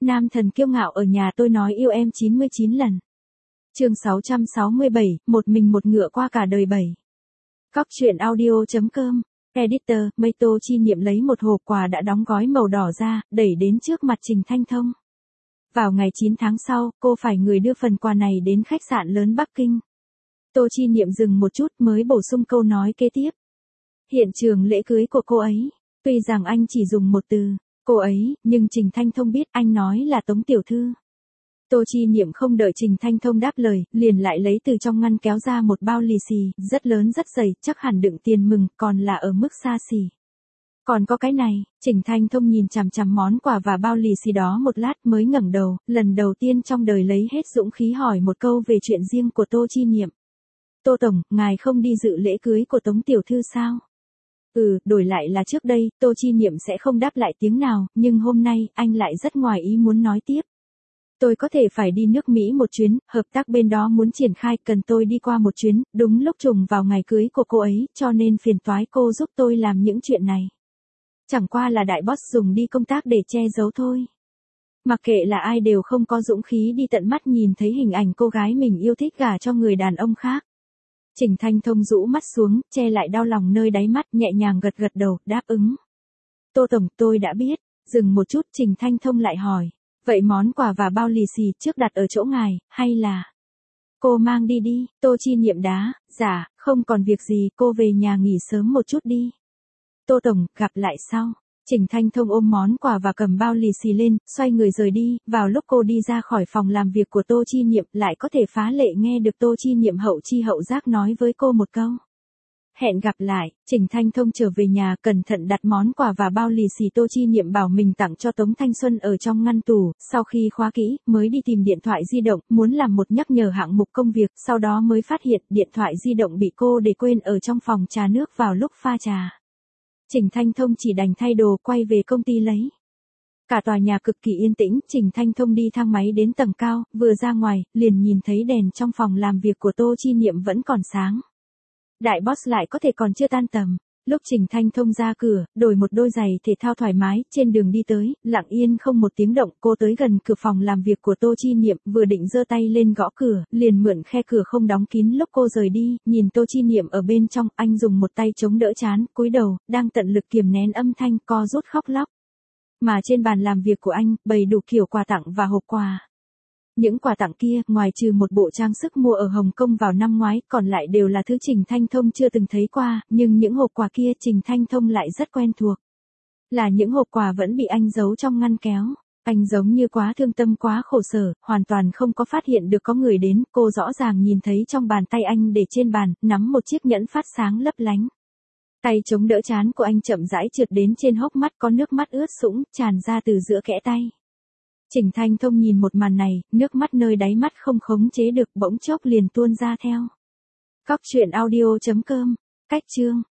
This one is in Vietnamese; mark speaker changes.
Speaker 1: Nam thần kiêu ngạo ở nhà tôi nói yêu em 99 lần. Chương 667, một mình một ngựa qua cả đời 7. Cóc truyện audio.com. Editor, Mây Tô Chi Niệm lấy một hộp quà đã đóng gói màu đỏ ra, đẩy đến trước mặt Trình Thanh Thông. Vào ngày 9 tháng sau, cô phải người đưa phần quà này đến khách sạn lớn Bắc Kinh. Tô Chi Niệm dừng một chút mới bổ sung câu nói kế tiếp. Hiện trường lễ cưới của cô ấy, tuy rằng anh chỉ dùng một từ, cô ấy, nhưng Trình Thanh Thông biết anh nói là Tống tiểu thư. Tô Chi Niệm không đợi Trình Thanh Thông đáp lời, liền lại lấy từ trong ngăn kéo ra một bao lì xì, rất lớn rất dày, chắc hẳn đựng tiền mừng, còn là ở mức xa xỉ. Còn có cái này, Trình Thanh Thông nhìn chằm chằm món quà và bao lì xì đó một lát mới ngẩng đầu, lần đầu tiên trong đời lấy hết dũng khí hỏi một câu về chuyện riêng của Tô Chi Niệm. Tô Tổng, ngài không đi dự lễ cưới của Tống tiểu thư sao? Đổi lại là trước đây, Tô Chi Niệm sẽ không đáp lại tiếng nào, nhưng hôm nay, anh lại rất ngoài ý muốn nói tiếp. Tôi có thể phải đi nước Mỹ một chuyến, hợp tác bên đó muốn triển khai, cần tôi đi qua một chuyến, đúng lúc trùng vào ngày cưới của cô ấy, cho nên phiền toái cô giúp tôi làm những chuyện này. Chẳng qua là đại boss dùng đi công tác để che giấu thôi. Mặc kệ là ai đều không có dũng khí đi tận mắt nhìn thấy hình ảnh cô gái mình yêu thích gả cho người đàn ông khác. Trình Thanh Thông rũ mắt xuống, che lại đau lòng nơi đáy mắt, nhẹ nhàng gật gật đầu, đáp ứng. Tô Tổng, tôi đã biết. Dừng một chút, Trình Thanh Thông lại hỏi. Vậy món quà và bao lì xì trước đặt ở chỗ ngài, hay là... Cô mang đi đi, Tô Chi Niệm đá, dạ, không còn việc gì, cô về nhà nghỉ sớm một chút đi. Tô Tổng, gặp lại sau. Trình Thanh Thông ôm món quà và cầm bao lì xì lên, xoay người rời đi, vào lúc cô đi ra khỏi phòng làm việc của Tô Chi Niệm lại có thể phá lệ nghe được Tô Chi Niệm hậu chi hậu giác nói với cô một câu. Hẹn gặp lại. Trình Thanh Thông trở về nhà cẩn thận đặt món quà và bao lì xì Tô Chi Niệm bảo mình tặng cho Tống Thanh Xuân ở trong ngăn tủ, sau khi khóa kỹ, mới đi tìm điện thoại di động, muốn làm một nhắc nhở hạng mục công việc, sau đó mới phát hiện điện thoại di động bị cô để quên ở trong phòng trà nước vào lúc pha trà. Trình Thanh Thông chỉ đành thay đồ quay về công ty lấy. Cả tòa nhà cực kỳ yên tĩnh, Trình Thanh Thông đi thang máy đến tầng cao, vừa ra ngoài, liền nhìn thấy đèn trong phòng làm việc của Tô Chi Niệm vẫn còn sáng. Đại boss lại có thể còn chưa tan tầm. Lúc Trình Thanh Thông ra cửa, đổi một đôi giày thể thao thoải mái, trên đường đi tới, lặng yên không một tiếng động, cô tới gần cửa phòng làm việc của Tô Chi Niệm, vừa định giơ tay lên gõ cửa, liền mượn khe cửa không đóng kín lúc cô rời đi, nhìn Tô Chi Niệm ở bên trong, anh dùng một tay chống đỡ trán, cúi đầu, đang tận lực kiềm nén âm thanh, co rút khóc lóc. Mà trên bàn làm việc của anh, bày đủ kiểu quà tặng và hộp quà. Những quà tặng kia, ngoài trừ một bộ trang sức mua ở Hồng Kông vào năm ngoái, còn lại đều là thứ Trình Thanh Thông chưa từng thấy qua, nhưng những hộp quà kia Trình Thanh Thông lại rất quen thuộc. Là những hộp quà vẫn bị anh giấu trong ngăn kéo. Anh giống như quá thương tâm quá khổ sở, hoàn toàn không có phát hiện được có người đến, cô rõ ràng nhìn thấy trong bàn tay anh để trên bàn, nắm một chiếc nhẫn phát sáng lấp lánh. Tay chống đỡ trán của anh chậm rãi trượt đến trên hốc mắt có nước mắt ướt sũng, tràn ra từ giữa kẽ tay. Trình Thanh Thông nhìn một màn này, nước mắt nơi đáy mắt không khống chế được bỗng chốc liền tuôn ra theo. Cóc truyện audio.com. Cách chương.